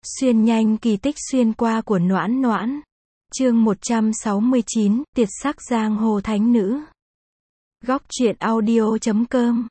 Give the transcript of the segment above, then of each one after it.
Xuyên nhanh kỳ tích xuyên qua của Noãn Noãn. Chương 169, Tiệt sắc giang hồ thánh nữ. Góc truyện audio.com.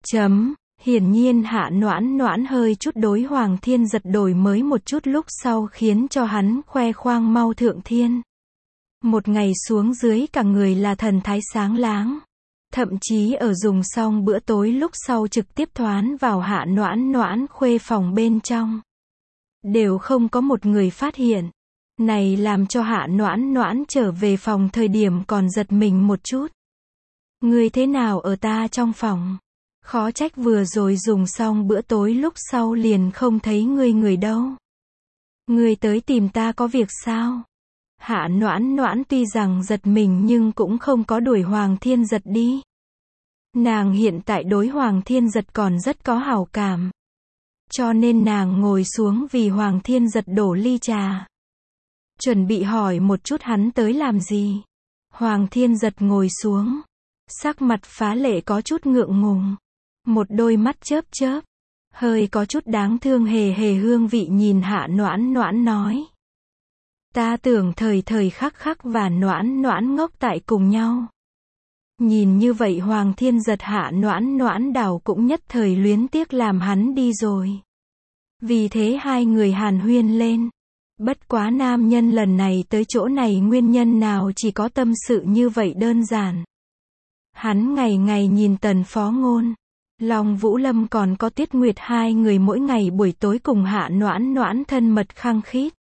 Hiển nhiên Hạ Noãn Noãn hơi chút đối Hoàng Thiên Giật đổi mới một chút lúc sau khiến cho hắn khoe khoang mau thượng thiên. Một ngày xuống dưới cả người là thần thái sáng láng. Thậm chí ở dùng xong bữa tối lúc sau trực tiếp thoán vào Hạ Noãn Noãn khuê phòng bên trong. Đều không có một người phát hiện. Này làm cho Hạ Noãn Noãn trở về phòng thời điểm còn giật mình một chút. Ngươi thế nào ở ta trong phòng? Khó trách vừa rồi dùng xong bữa tối lúc sau liền không thấy người đâu. Ngươi tới tìm ta có việc sao? Hạ Noãn Noãn tuy rằng giật mình nhưng cũng không có đuổi Hoàng Thiên Giật đi. Nàng hiện tại đối Hoàng Thiên Giật còn rất có hảo cảm. Cho nên nàng ngồi xuống vì Hoàng Thiên Giật đổ ly trà. Chuẩn bị hỏi một chút hắn tới làm gì. Hoàng Thiên Giật ngồi xuống. Sắc mặt phá lệ có chút ngượng ngùng. Một đôi mắt chớp chớp. Hơi có chút đáng thương hề hề hương vị nhìn Hạ Noãn Noãn nói. Ta tưởng thời thời khắc khắc và Noãn Noãn ngốc tại cùng nhau. Nhìn như vậy Hoàng Thiên Giật Hạ Noãn Noãn đảo cũng nhất thời luyến tiếc làm hắn đi rồi. Vì thế hai người hàn huyên lên. Bất quá nam nhân lần này tới chỗ này nguyên nhân nào chỉ có tâm sự như vậy đơn giản. Hắn ngày ngày nhìn Tần Phó Ngôn, Long Vũ Lâm còn có Tiết Nguyệt hai người mỗi ngày buổi tối cùng Hạ Noãn Noãn thân mật khăng khít.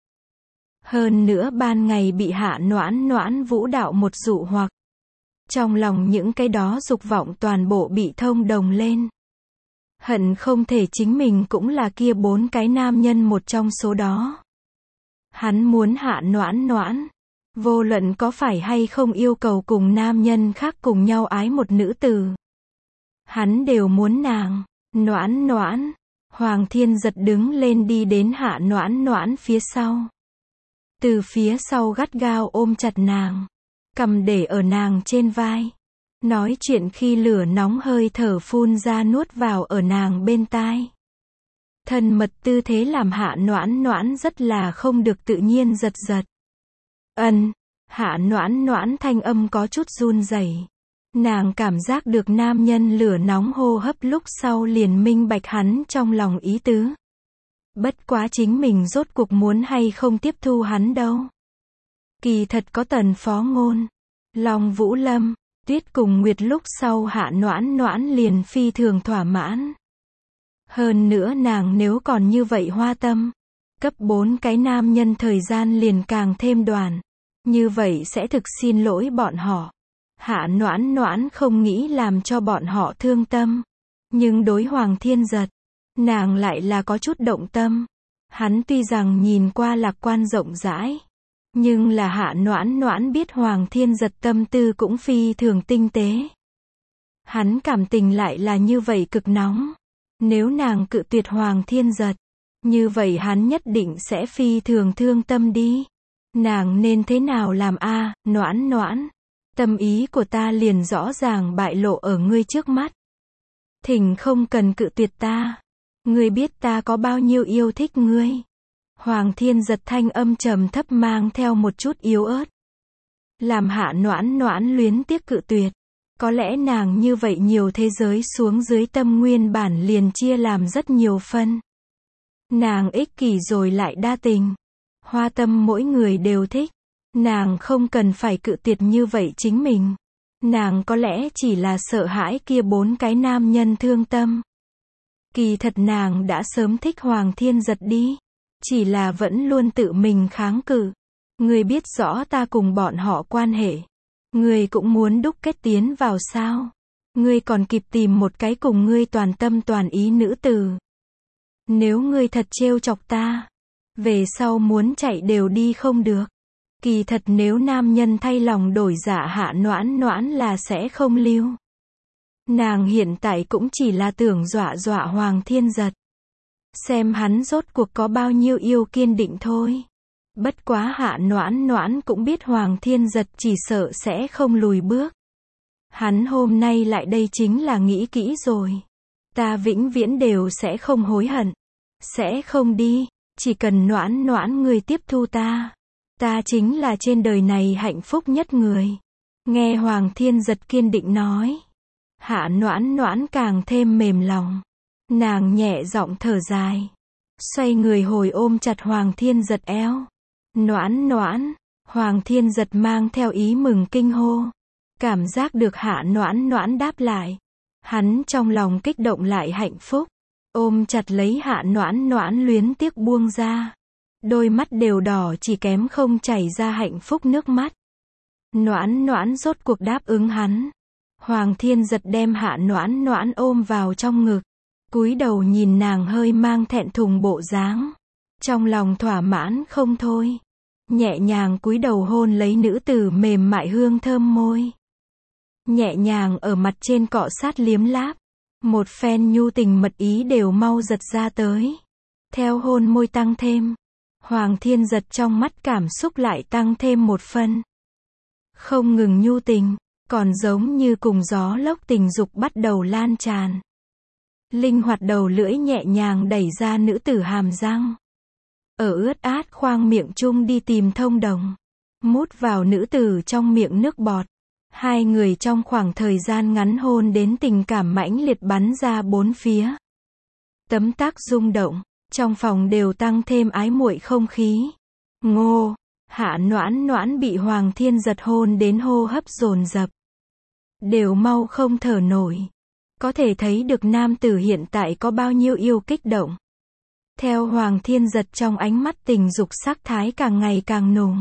Hơn nữa ban ngày bị Hạ Noãn Noãn vũ đạo một dụ hoặc. Trong lòng những cái đó dục vọng toàn bộ bị thông đồng lên. Hận không thể chính mình cũng là kia 4 cái nam nhân một trong số đó. Hắn muốn Hạ Noãn Noãn. Vô luận có phải hay không yêu cầu cùng nam nhân khác cùng nhau ái một nữ tử. Hắn đều muốn nàng. Noãn Noãn. Hoàng Thiên Giật đứng lên đi đến Hạ Noãn Noãn phía sau. Từ phía sau gắt gao ôm chặt nàng. Cầm để ở nàng trên vai. Nói chuyện khi lửa nóng hơi thở phun ra nuốt vào ở nàng bên tai. Thân mật tư thế làm Hạ Noãn Noãn rất là không được tự nhiên giật giật. Hạ Noãn Noãn thanh âm có chút run rẩy. Nàng cảm giác được nam nhân lửa nóng hô hấp lúc sau liền minh bạch hắn trong lòng ý tứ. Bất quá chính mình rốt cuộc muốn hay không tiếp thu hắn đâu. Kỳ thật có Tần Phó Ngôn, Long Vũ Lâm, Tuyết cùng Nguyệt lúc sau Hạ Noãn Noãn liền phi thường thỏa mãn. Hơn nữa nàng nếu còn như vậy hoa tâm, cấp 4 cái nam nhân thời gian liền càng thêm đoàn. Như vậy sẽ thực xin lỗi bọn họ. Hạ Noãn Noãn không nghĩ làm cho bọn họ thương tâm. Nhưng đối Hoàng Thiên Giật, nàng lại là có chút động tâm. Hắn tuy rằng nhìn qua lạc quan rộng rãi. Nhưng là Hạ Noãn Noãn biết Hoàng Thiên Giật tâm tư cũng phi thường tinh tế. Hắn cảm tình lại là như vậy cực nóng. Nếu nàng cự tuyệt Hoàng Thiên Giật, như vậy hắn nhất định sẽ phi thường thương tâm đi. Nàng nên thế nào làm a, Noãn Noãn? Tâm ý của ta liền rõ ràng bại lộ ở ngươi trước mắt. Thỉnh không cần cự tuyệt ta. Ngươi biết ta có bao nhiêu yêu thích ngươi. Hoàng Thiên Giật thanh âm trầm thấp mang theo một chút yếu ớt. Làm Hạ Noãn Noãn luyến tiếc cự tuyệt. Có lẽ nàng như vậy nhiều thế giới xuống dưới tâm nguyên bản liền chia làm rất nhiều phân. Nàng ích kỷ rồi lại đa tình. Hoa tâm mỗi người đều thích. Nàng không cần phải cự tuyệt như vậy chính mình. Nàng có lẽ chỉ là sợ hãi kia 4 cái nam nhân thương tâm. Kỳ thật nàng đã sớm thích Hoàng Thiên Giật đi. Chỉ là vẫn luôn tự mình kháng cự. Ngươi biết rõ ta cùng bọn họ quan hệ. Ngươi cũng muốn đúc kết tiến vào sao? Ngươi còn kịp tìm một cái cùng ngươi toàn tâm toàn ý nữ tử. Nếu ngươi thật trêu chọc ta, về sau muốn chạy đều đi không được. Kỳ thật nếu nam nhân thay lòng đổi dạ Hạ Noãn Noãn là sẽ không lưu. Nàng hiện tại cũng chỉ là tưởng dọa dọa Hoàng Thiên Giật. Xem hắn rốt cuộc có bao nhiêu yêu kiên định thôi. Bất quá Hạ Noãn Noãn cũng biết Hoàng Thiên Giật chỉ sợ sẽ không lùi bước. Hắn hôm nay lại đây chính là nghĩ kỹ rồi. Ta vĩnh viễn đều sẽ không hối hận. Sẽ không đi. Chỉ cần Noãn Noãn ngươi tiếp thu ta. Ta chính là trên đời này hạnh phúc nhất người. Nghe Hoàng Thiên Giật kiên định nói. Hạ Noãn Noãn càng thêm mềm lòng. Nàng nhẹ giọng thở dài. Xoay người hồi ôm chặt Hoàng Thiên Giật eo. Noãn Noãn. Hoàng Thiên Giật mang theo ý mừng kinh hô. Cảm giác được Hạ Noãn Noãn đáp lại. Hắn trong lòng kích động lại hạnh phúc. Ôm chặt lấy Hạ Noãn Noãn luyến tiếc buông ra. Đôi mắt đều đỏ chỉ kém không chảy ra hạnh phúc nước mắt. Noãn Noãn rốt cuộc đáp ứng hắn. Hoàng Thiên Giật đem Hạ Noãn Noãn ôm vào trong ngực. Cúi đầu nhìn nàng hơi mang thẹn thùng bộ dáng. Trong lòng thỏa mãn không thôi. Nhẹ nhàng cúi đầu hôn lấy nữ tử mềm mại hương thơm môi. Nhẹ nhàng ở mặt trên cọ sát liếm láp. Một phen nhu tình mật ý đều mau giật ra tới. Theo hôn môi tăng thêm. Hoàng Thiên Giật trong mắt cảm xúc lại tăng thêm một phân. Không ngừng nhu tình, còn giống như cùng gió lốc tình dục bắt đầu lan tràn. Linh hoạt đầu lưỡi nhẹ nhàng đẩy ra nữ tử hàm răng. Ở ướt át khoang miệng chung đi tìm thông đồng. Mút vào nữ tử trong miệng nước bọt. Hai người trong khoảng thời gian ngắn hôn đến tình cảm mãnh liệt bắn ra bốn phía. Tấm tắc rung động, trong phòng đều tăng thêm ái muội không khí. Ngô, Hạ Noãn Noãn bị Hoàng Thiên Giật hôn đến hô hấp dồn dập. Đều mau không thở nổi. Có thể thấy được nam tử hiện tại có bao nhiêu yêu kích động. Theo Hoàng Thiên Giật trong ánh mắt tình dục sắc thái càng ngày càng nồng.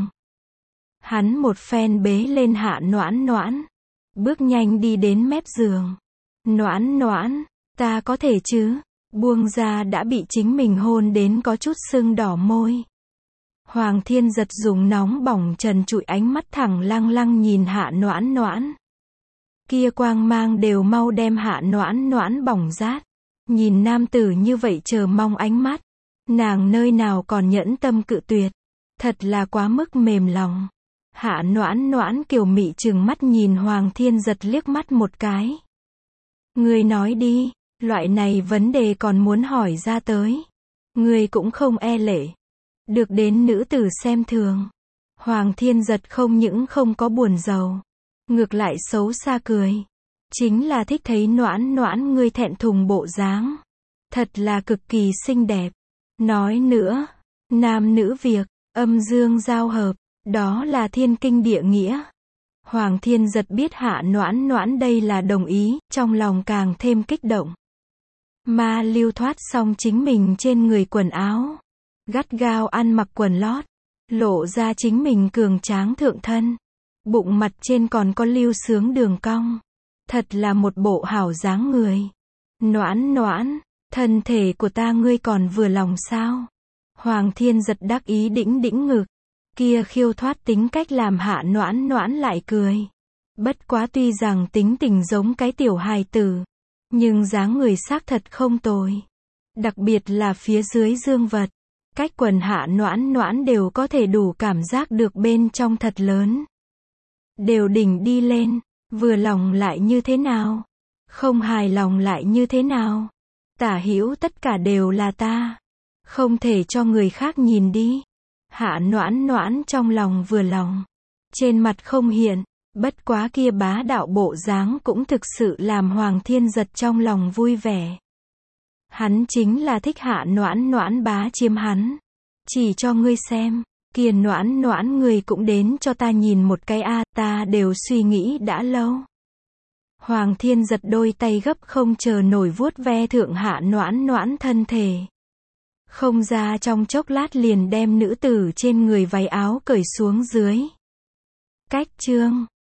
Hắn một phen bế lên Hạ Noãn Noãn. Bước nhanh đi đến mép giường. Noãn Noãn, ta có thể chứ? Buông ra đã bị chính mình hôn đến có chút sưng đỏ môi. Hoàng Thiên Giật dùng nóng bỏng trần trụi ánh mắt thẳng lăng lăng nhìn Hạ Noãn Noãn. Kia quang mang đều mau đem Hạ Noãn Noãn bỏng rát. Nhìn nam tử như vậy chờ mong ánh mắt. Nàng nơi nào còn nhẫn tâm cự tuyệt. Thật là quá mức mềm lòng. Hạ Noãn Noãn kiều mị trừng mắt nhìn Hoàng Thiên Giật liếc mắt một cái. Ngươi nói đi, loại này vấn đề còn muốn hỏi ra tới. Ngươi cũng không e lệ. Được đến nữ tử xem thường. Hoàng Thiên Giật không những không có buồn rầu. Ngược lại xấu xa cười. Chính là thích thấy Noãn Noãn ngươi thẹn thùng bộ dáng. Thật là cực kỳ xinh đẹp. Nói nữa, nam nữ việc, âm dương giao hợp. Đó là thiên kinh địa nghĩa. Hoàng Thiên Giật biết Hạ Noãn Noãn đây là đồng ý, trong lòng càng thêm kích động. Ma lưu thoát xong chính mình trên người quần áo. Gắt gao ăn mặc quần lót. Lộ ra chính mình cường tráng thượng thân. Bụng mặt trên còn có lưu xướng đường cong. Thật là một bộ hảo dáng người. Noãn Noãn, thân thể của ta ngươi còn vừa lòng sao? Hoàng Thiên Giật đắc ý đĩnh đĩnh ngực. Kia khiêu thoát tính cách làm Hạ Noãn Noãn lại cười. Bất quá tuy rằng tính tình giống cái tiểu hài tử. Nhưng dáng người xác thật không tồi. Đặc biệt là phía dưới dương vật. Cách quần Hạ Noãn Noãn đều có thể đủ cảm giác được bên trong thật lớn. Đều đỉnh đi lên. Vừa lòng lại như thế nào? Không hài lòng lại như thế nào? Tả hữu tất cả đều là ta. Không thể cho người khác nhìn đi. Hạ Noãn Noãn trong lòng vừa lòng. Trên mặt không hiện. Bất quá kia bá đạo bộ dáng cũng thực sự làm Hoàng Thiên Giật trong lòng vui vẻ. Hắn chính là thích Hạ Noãn Noãn bá chiếm hắn. Chỉ cho ngươi xem. Kia Noãn Noãn ngươi cũng đến cho ta nhìn một cái a, ta đều suy nghĩ đã lâu. Hoàng Thiên Giật đôi tay gấp không chờ nổi vuốt ve thượng Hạ Noãn Noãn thân thể. Không ra trong chốc lát liền đem nữ tử trên người váy áo cởi xuống dưới. Cách chương